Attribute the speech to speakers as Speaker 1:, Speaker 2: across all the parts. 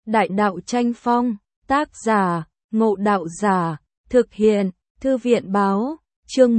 Speaker 1: Đại đạo tranh phong, tác giả, Ngộ Đạo Giả, thực hiện, Thư viện báo, chương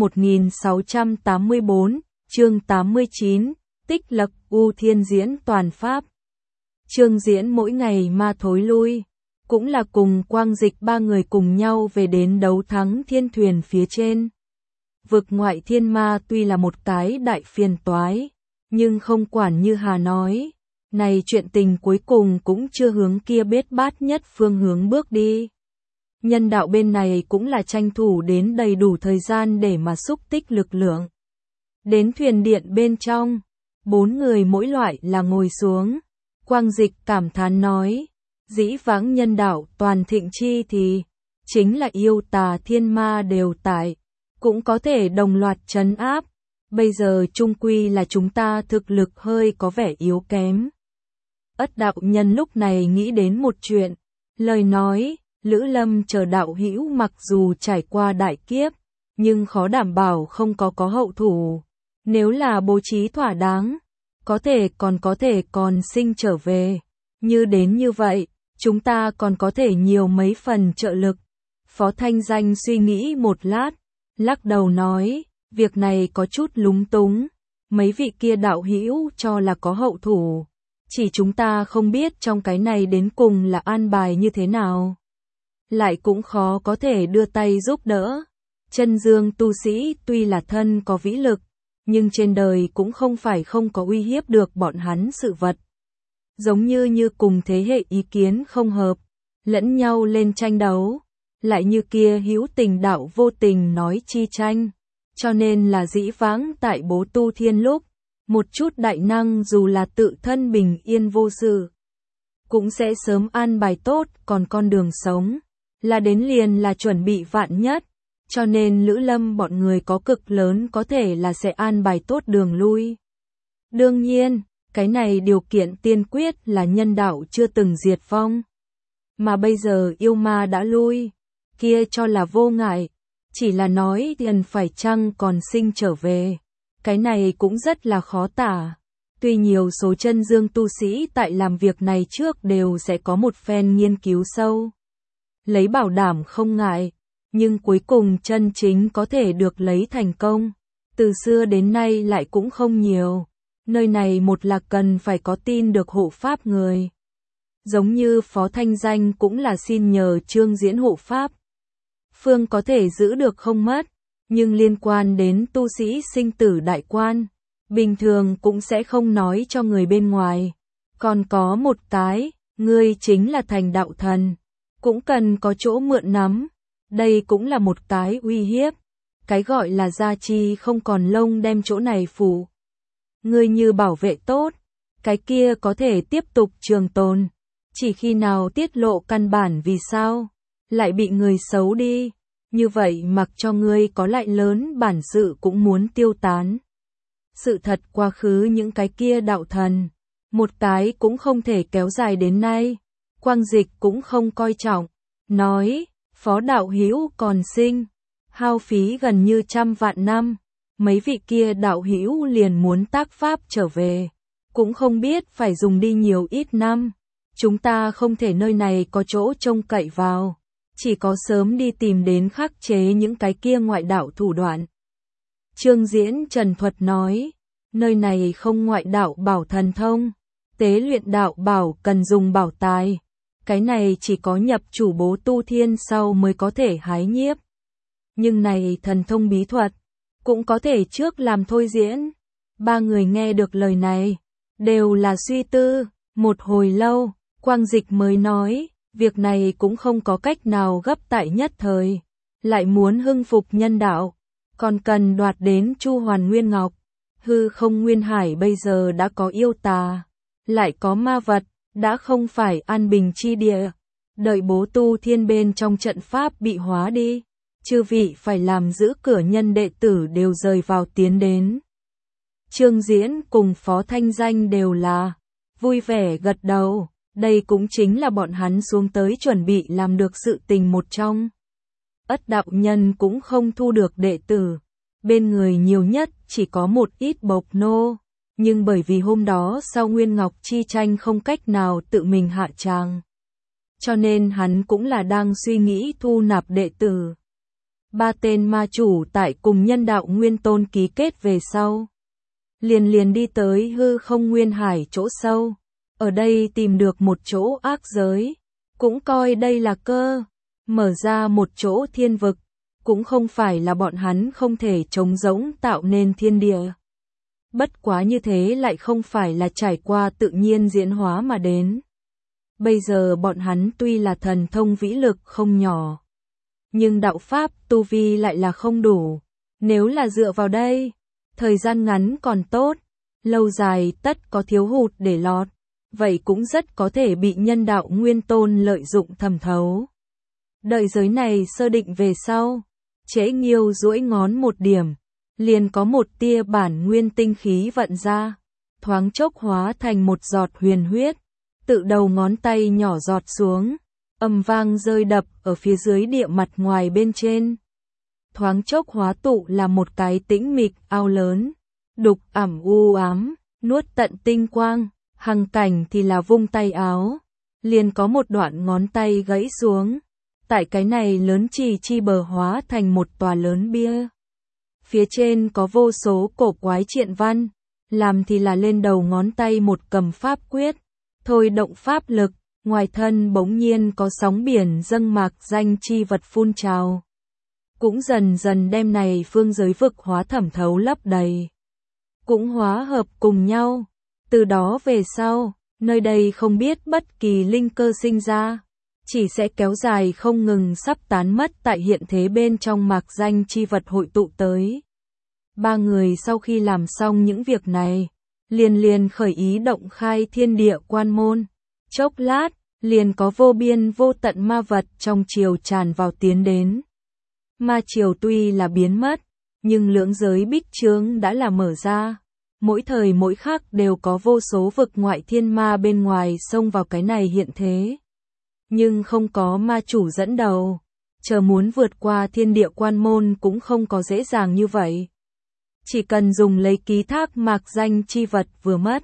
Speaker 1: 1684, chương 89, tích lập U Thiên Diễn toàn pháp. Trương Diễn mỗi ngày ma thối lui, cũng là cùng Quang Dịch ba người cùng nhau về đến đấu thắng thiên thuyền phía trên. Vực ngoại thiên ma tuy là một cái đại phiền toái, nhưng không quản như Hà nói, này chuyện tình cuối cùng cũng chưa hướng kia bết bát nhất phương hướng bước đi. Nhân đạo bên này cũng là tranh thủ đến đầy đủ thời gian để mà xúc tích lực lượng. Đến thuyền điện bên trong, 4 người mỗi loại là ngồi xuống. Quang Dịch cảm thán nói, dĩ vãng nhân đạo toàn thịnh chi thì, chính là yêu tà thiên ma đều tại, cũng có thể đồng loạt trấn áp. Bây giờ chung quy là chúng ta thực lực hơi có vẻ yếu kém. Ất đạo nhân lúc này nghĩ đến một chuyện, lời nói, Lữ Lâm chờ đạo hữu mặc dù trải qua đại kiếp, nhưng khó đảm bảo không có hậu thủ. Nếu là bố trí thỏa đáng, có thể còn sinh trở về. Như đến như vậy, chúng ta còn có thể nhiều mấy phần trợ lực. Phó Thanh Danh suy nghĩ một lát, lắc đầu nói, việc này có chút lúng túng. Mấy vị kia đạo hữu cho là có hậu thủ, chỉ chúng ta không biết trong cái này đến cùng là an bài như thế nào. Lại cũng khó có thể đưa tay giúp đỡ. Chân dương tu sĩ tuy là thân có vĩ lực, nhưng trên đời cũng không phải không có uy hiếp được bọn hắn sự vật. Giống như cùng thế hệ ý kiến không hợp, lẫn nhau lên tranh đấu, lại như kia hữu tình đạo vô tình nói chi tranh. Cho nên là dĩ vãng tại Bố Tu Thiên lúc, một chút đại năng dù là tự thân bình yên vô sự, cũng sẽ sớm an bài tốt, còn con đường sống là đến liền là chuẩn bị vạn nhất. Cho nên Lữ Lâm bọn người có cực lớn có thể là sẽ an bài tốt đường lui. Đương nhiên, cái này điều kiện tiên quyết là nhân đạo chưa từng diệt vong. Mà bây giờ yêu ma đã lui, kia cho là vô ngại, chỉ là nói tiền phải chăng còn sinh trở về. Cái này cũng rất là khó tả. Tuy nhiều số chân dương tu sĩ tại làm việc này trước đều sẽ có một phen nghiên cứu sâu, lấy bảo đảm không ngại, nhưng cuối cùng chân chính có thể được lấy thành công, từ xưa đến nay lại cũng không nhiều. Nơi này một là cần phải có tin được hộ pháp người. Giống như Phó Thanh Danh cũng là xin nhờ Trương Diễn hộ pháp. Phương có thể giữ được không mất, nhưng liên quan đến tu sĩ sinh tử đại quan, bình thường cũng sẽ không nói cho người bên ngoài. Còn có một cái, ngươi chính là thành đạo thần, cũng cần có chỗ mượn nắm. Đây cũng là một cái uy hiếp. Cái gọi là gia chi không còn lông đem chỗ này phủ. Ngươi như bảo vệ tốt, cái kia có thể tiếp tục trường tồn. Chỉ khi nào tiết lộ căn bản vì sao, lại bị người xấu đi. Như vậy mặc cho ngươi có lại lớn bản sự cũng muốn tiêu tán. Sự thật quá khứ những cái kia đạo thần, một cái cũng không thể kéo dài đến nay. Quang Dịch cũng không coi trọng, nói, Phó đạo hữu còn sinh, hao phí gần như 100 vạn năm, mấy vị kia đạo hữu liền muốn tác pháp trở về, cũng không biết phải dùng đi nhiều ít năm. Chúng ta không thể nơi này có chỗ trông cậy vào, chỉ có sớm đi tìm đến khắc chế những cái kia ngoại đạo thủ đoạn. Trương Diễn trần thuật nói, nơi này không ngoại đạo bảo thần thông, tế luyện đạo bảo cần dùng bảo tài. Cái này chỉ có nhập chủ Bố Tu Thiên sau mới có thể hái nhiếp. Nhưng này thần thông bí thuật, cũng có thể trước làm thôi diễn. Ba người nghe được lời này, đều là suy tư. Một hồi lâu, Quang Dịch mới nói, việc này cũng không có cách nào gấp tại nhất thời. Lại muốn hưng phục nhân đạo, còn cần đoạt đến Chu Hoàn Nguyên Ngọc. Hư không nguyên hải bây giờ đã có yêu tà, lại có ma vật. Đã không phải an bình chi địa, đợi Bố Tu Thiên bên trong trận pháp bị hóa đi, chư vị phải làm giữ cửa nhân đệ tử đều rời vào tiến đến. Trương Diễn cùng Phó Thanh Danh đều là vui vẻ gật đầu, đây cũng chính là bọn hắn xuống tới chuẩn bị làm được sự tình một trong. Ất đạo nhân cũng không thu được đệ tử, bên người nhiều nhất chỉ có một ít bộc nô. Nhưng bởi vì hôm đó sau Nguyên Ngọc chi tranh không cách nào tự mình hạ tràng, cho nên hắn cũng là đang suy nghĩ thu nạp đệ tử. Ba tên ma chủ tại cùng Nhân Đạo Nguyên Tôn ký kết về sau. Liền đi tới hư không nguyên hải chỗ sâu. Ở đây tìm được một chỗ ác giới. Cũng coi đây là cơ. Mở ra một chỗ thiên vực. Cũng không phải là bọn hắn không thể trống rỗng tạo nên thiên địa. Bất quá như thế lại không phải là trải qua tự nhiên diễn hóa mà đến. Bây giờ bọn hắn tuy là thần thông vĩ lực không nhỏ. Nhưng đạo pháp tu vi lại là không đủ. Nếu là dựa vào đây, thời gian ngắn còn tốt, lâu dài tất có thiếu hụt để lọt. Vậy cũng rất có thể bị Nhân Đạo Nguyên Tôn lợi dụng thẩm thấu. Đợi giới này sơ định về sau, Trễ Nghiêu duỗi ngón một điểm, liền có một tia bản nguyên tinh khí vận ra, thoáng chốc hóa thành một giọt huyền huyết, tự đầu ngón tay nhỏ giọt xuống, âm vang rơi đập ở phía dưới địa mặt ngoài bên trên. Thoáng chốc hóa tụ là một cái tĩnh mịch ao lớn, đục ẩm u ám, nuốt tận tinh quang, Hằng Cảnh thì là vung tay áo, liền có một đoạn ngón tay gãy xuống. Tại cái này lớn trì chi bờ hóa thành một tòa lớn bia. Phía trên có vô số cổ quái triện văn, làm thì là lên đầu ngón tay một cầm pháp quyết, thôi động pháp lực, ngoài thân bỗng nhiên có sóng biển dâng mạc danh chi vật phun trào. Cũng dần dần đem này phương giới vực hóa thẩm thấu lấp đầy. Cũng hóa hợp cùng nhau, từ đó về sau, nơi đây không biết bất kỳ linh cơ sinh ra. Chỉ sẽ kéo dài không ngừng sắp tán mất tại hiện thế bên trong mạc danh chi vật hội tụ tới. Ba người sau khi làm xong những việc này, liền khởi ý động khai thiên địa quan môn. Chốc lát, liền có vô biên vô tận ma vật trong triều tràn vào tiến đến. Ma triều tuy là biến mất, nhưng lưỡng giới bích chướng đã là mở ra. Mỗi thời mỗi khắc đều có vô số vực ngoại thiên ma bên ngoài xông vào cái này hiện thế. Nhưng không có ma chủ dẫn đầu, chờ muốn vượt qua thiên địa quan môn cũng không có dễ dàng như vậy. Chỉ cần dùng lấy ký thác mạc danh chi vật vừa mất,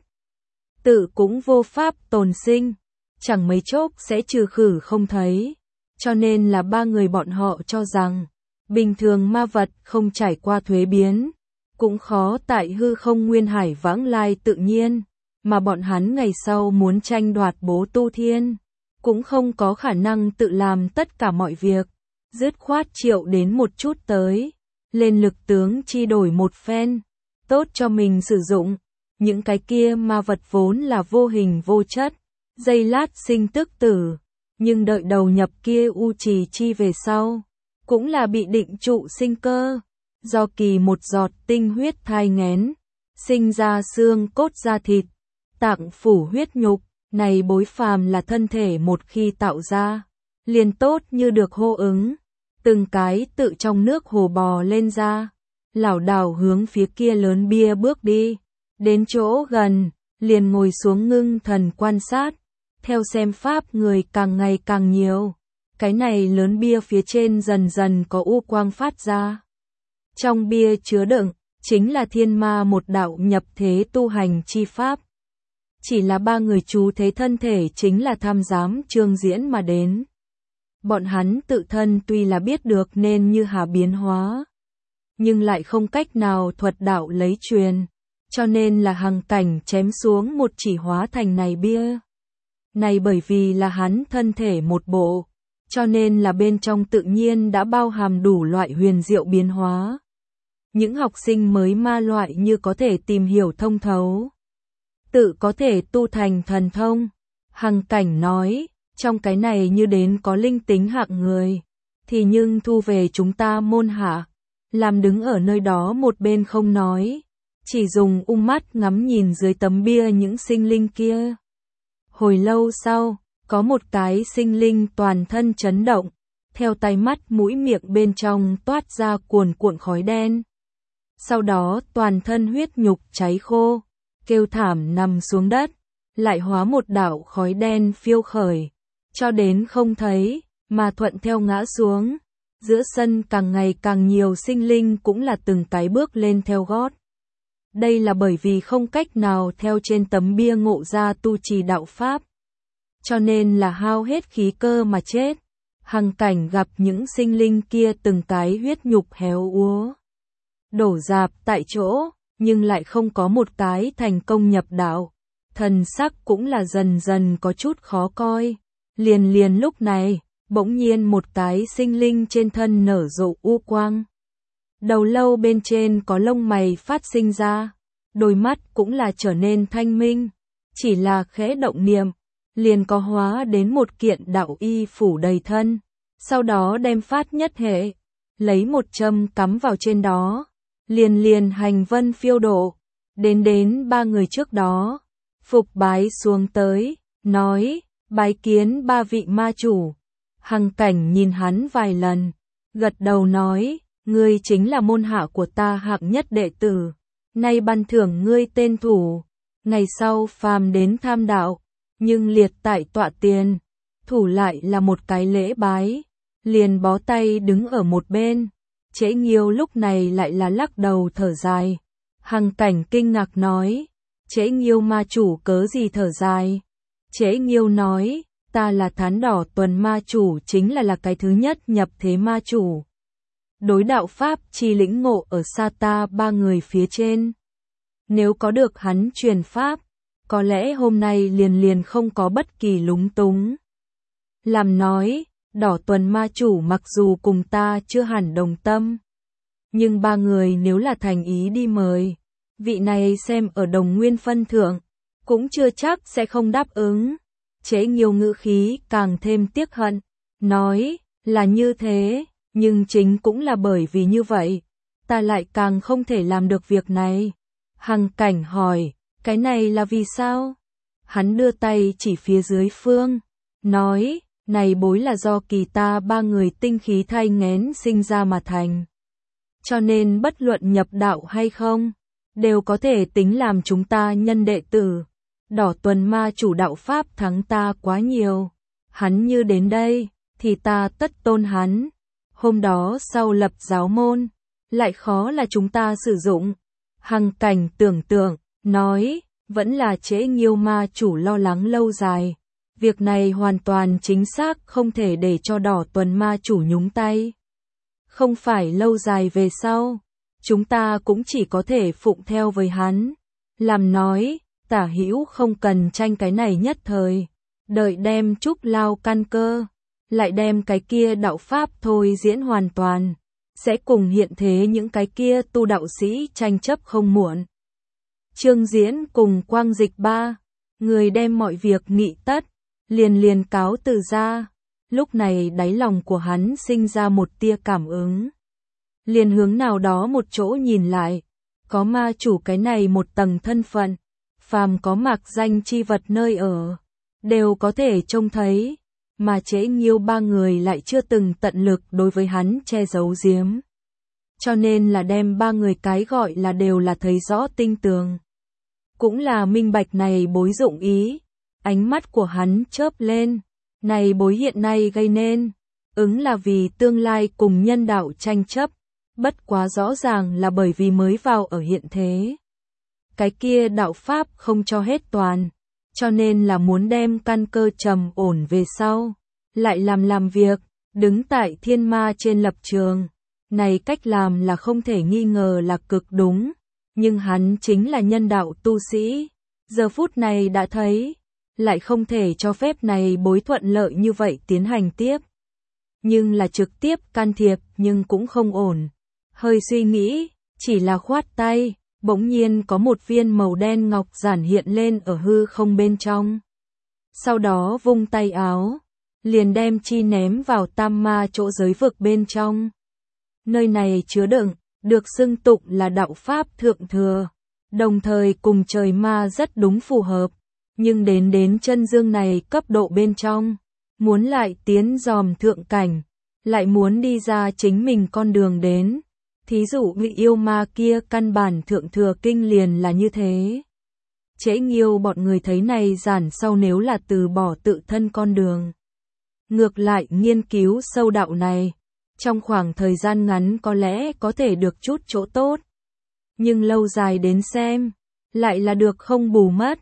Speaker 1: tự cũng vô pháp tồn sinh, chẳng mấy chốc sẽ trừ khử không thấy. Cho nên là ba người bọn họ cho rằng, bình thường ma vật không trải qua thuế biến, cũng khó tại hư không nguyên hải vãng lai tự nhiên, mà bọn hắn ngày sau muốn tranh đoạt bố tu thiên. Cũng không có khả năng tự làm tất cả mọi việc, dứt khoát triệu đến một chút tới, lên lực tướng chi đổi một phen, tốt cho mình sử dụng. Những cái kia ma vật vốn là vô hình vô chất, giây lát sinh tức tử, nhưng đợi đầu nhập kia u trì chi về sau, cũng là bị định trụ sinh cơ, do kỳ một giọt tinh huyết thai nghén, sinh ra xương cốt da thịt, tạng phủ huyết nhục. Này bối phàm là thân thể một khi tạo ra, liền tốt như được hô ứng, từng cái tự trong nước hồ bò lên ra, lảo đảo hướng phía kia lớn bia bước đi, đến chỗ gần, liền ngồi xuống ngưng thần quan sát, theo xem pháp người càng ngày càng nhiều, cái này lớn bia phía trên dần dần có u quang phát ra. Trong bia chứa đựng, chính là thiên ma một đạo nhập thế tu hành chi pháp. Chỉ là ba người chú thế thân thể chính là tham giám chương diễn mà đến. Bọn hắn tự thân tuy là biết được nên như hà biến hóa, nhưng lại không cách nào thuật đạo lấy truyền, cho nên là Hằng Cảnh chém xuống một chỉ hóa thành này bia. Này bởi vì là hắn thân thể một bộ, cho nên là bên trong tự nhiên đã bao hàm đủ loại huyền diệu biến hóa. Những học sinh mới ma loại như có thể tìm hiểu thông thấu, tự có thể tu thành thần thông. Hằng Cảnh nói, trong cái này như đến có linh tính hạng người, thì nhưng thu về chúng ta môn hạ, làm đứng ở nơi đó một bên không nói, chỉ dùng mắt ngắm nhìn dưới tấm bia những sinh linh kia. Hồi lâu sau, có một cái sinh linh toàn thân chấn động, theo tay mắt mũi miệng bên trong toát ra cuồn cuộn khói đen. Sau đó toàn thân huyết nhục cháy khô, kêu thảm nằm xuống đất, lại hóa một đạo khói đen phiêu khởi, cho đến không thấy, mà thuận theo ngã xuống. Giữa sân càng ngày càng nhiều sinh linh cũng là từng cái bước lên theo gót. Đây là bởi vì không cách nào theo trên tấm bia ngộ ra tu trì đạo pháp. cho nên là hao hết khí cơ mà chết. Hằng Cảnh gặp những sinh linh kia từng cái huyết nhục héo úa, đổ rạp tại chỗ, nhưng lại không có một cái thành công nhập đạo. Thần sắc cũng là dần dần có chút khó coi. Liền lúc này, bỗng nhiên một cái sinh linh trên thân nở rộ u quang. Đầu lâu bên trên có lông mày phát sinh ra, đôi mắt cũng là trở nên thanh minh, chỉ là khẽ động niệm, liền có hóa đến một kiện đạo y phủ đầy thân, sau đó đem phát nhất hệ, lấy một châm cắm vào trên đó, liền hành vân phiêu độ, đến ba người trước đó, phục bái xuống tới, nói, bái kiến ba vị ma chủ. Hằng Cảnh nhìn hắn vài lần, gật đầu nói, ngươi chính là môn hạ của ta hạng nhất đệ tử, nay ban thưởng ngươi tên thủ, ngày sau phàm đến tham đạo, nhưng liệt tại tọa tiền, thủ lại là một cái lễ bái, liền bó tay đứng ở một bên. Trễ Nghiêu lúc này lại là lắc đầu thở dài. Hằng Cảnh kinh ngạc nói, Trễ Nghiêu ma chủ cớ gì thở dài? Trễ Nghiêu nói, ta là Thán Đỏ Tuần ma chủ, chính là cái thứ nhất nhập thế ma chủ. Đối đạo pháp chi lĩnh ngộ ở xa ta ba người phía trên. Nếu có được hắn truyền pháp, có lẽ hôm nay liền không có bất kỳ lúng túng. Làm nói, Đỏ Tuần ma chủ mặc dù cùng ta chưa hẳn đồng tâm, nhưng ba người nếu là thành ý đi mời, vị này xem ở đồng nguyên phân thượng, cũng chưa chắc sẽ không đáp ứng. Trễ Nghiêu ngữ khí càng thêm tiếc hận, nói, là như thế, nhưng chính cũng là bởi vì như vậy, ta lại càng không thể làm được việc này. Hằng Cảnh hỏi, cái này là vì sao? Hắn đưa tay chỉ phía dưới phương, nói, này bối là do kỳ ta ba người tinh khí thai nghén sinh ra mà thành. Cho nên bất luận nhập đạo hay không, đều có thể tính làm chúng ta nhân đệ tử. Đỏ Tuần ma chủ đạo pháp thắng ta quá nhiều. Hắn như đến đây, thì ta tất tôn hắn. Hôm đó sau lập giáo môn, lại khó là chúng ta sử dụng. Hằng Cảnh tưởng tượng, nói, vẫn là Trễ Nghiêu ma chủ lo lắng lâu dài. Việc này hoàn toàn chính xác không thể để cho Đỏ Tuần ma chủ nhúng tay. Không phải lâu dài về sau, chúng ta cũng chỉ có thể phụng theo với hắn. Làm nói, Tả hữu không cần tranh cái này nhất thời, đợi đem trúc lao căn cơ, lại đem cái kia đạo pháp thôi diễn hoàn toàn, sẽ cùng hiện thế những cái kia tu đạo sĩ tranh chấp không muộn. Trương Diễn cùng Quang Dịch ba người đem mọi việc nghị tất, liền cáo từ ra. Lúc này đáy lòng của hắn sinh ra một tia cảm ứng, liền hướng nào đó một chỗ nhìn lại, có ma chủ cái này một tầng thân phận, phàm có mạc danh chi vật nơi ở, đều có thể trông thấy, mà Trễ Nghiêu ba người lại chưa từng tận lực đối với hắn che giấu giếm. Cho nên là đem ba người cái gọi là đều là thấy rõ tinh tường. Cũng là minh bạch này bối dụng ý, ánh mắt của hắn chớp lên, này bối hiện nay gây nên, ứng là vì tương lai cùng nhân đạo tranh chấp, bất quá rõ ràng là bởi vì mới vào ở hiện thế. Cái kia đạo pháp không cho hết toàn, cho nên là muốn đem căn cơ trầm ổn về sau, lại làm việc, đứng tại thiên ma trên lập trường. Này cách làm là không thể nghi ngờ là cực đúng, nhưng hắn chính là nhân đạo tu sĩ, giờ phút này đã thấy, lại không thể cho phép này bối thuận lợi như vậy tiến hành tiếp. Nhưng là trực tiếp can thiệp nhưng cũng không ổn. Hơi suy nghĩ, chỉ là khoát tay, bỗng nhiên có một viên màu đen ngọc giản hiện lên ở hư không bên trong. Sau đó vung tay áo, liền đem chi ném vào tam ma chỗ giới vực bên trong. Nơi này chứa đựng, được xưng tụng là đạo pháp thượng thừa, đồng thời cùng trời ma rất đúng phù hợp, nhưng đến chân dương này cấp độ bên trong, muốn lại tiến dòm thượng cảnh, lại muốn đi ra chính mình con đường đến. Thí dụ vị yêu ma kia căn bản thượng thừa kinh liền là như thế. Trễ Nghiêu bọn người thấy này giản sau nếu là từ bỏ tự thân con đường, ngược lại nghiên cứu sâu đạo này, trong khoảng thời gian ngắn có lẽ có thể được chút chỗ tốt, nhưng lâu dài đến xem, lại là được không bù mất.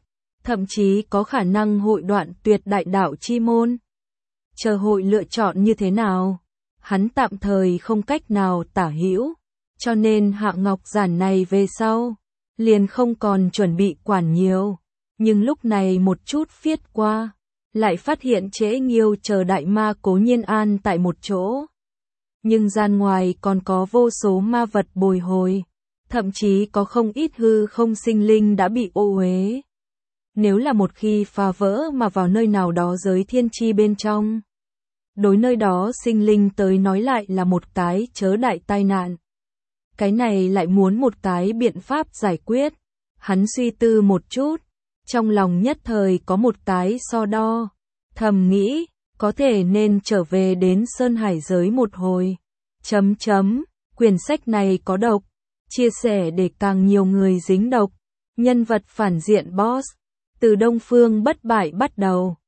Speaker 1: thậm chí có khả năng hội đoạn tuyệt đại đạo chi môn. Chờ hội lựa chọn như thế nào? Hắn tạm thời không cách nào tả hữu, cho nên Hạ Ngọc Giản này về sau, liền không còn chuẩn bị quản nhiều. Nhưng lúc này một chút phiết qua, lại phát hiện Trễ Nghiêu chờ đại ma Cố Nhiên An tại một chỗ. Nhưng gian ngoài còn có vô số ma vật bồi hồi, thậm chí có không ít hư không sinh linh đã bị ô uế. Nếu là một khi phá vỡ mà vào nơi nào đó giới thiên chi bên trong, đối nơi đó sinh linh tới nói lại là một cái chớ đại tai nạn. Cái này lại muốn một cái biện pháp giải quyết. Hắn suy tư một chút, trong lòng nhất thời có một cái so đo, thầm nghĩ, có thể nên trở về đến Sơn Hải giới một hồi. Quyển sách này có độc, chia sẻ để càng nhiều người dính độc. Nhân vật phản diện boss, từ Đông Phương Bất Bại bắt đầu.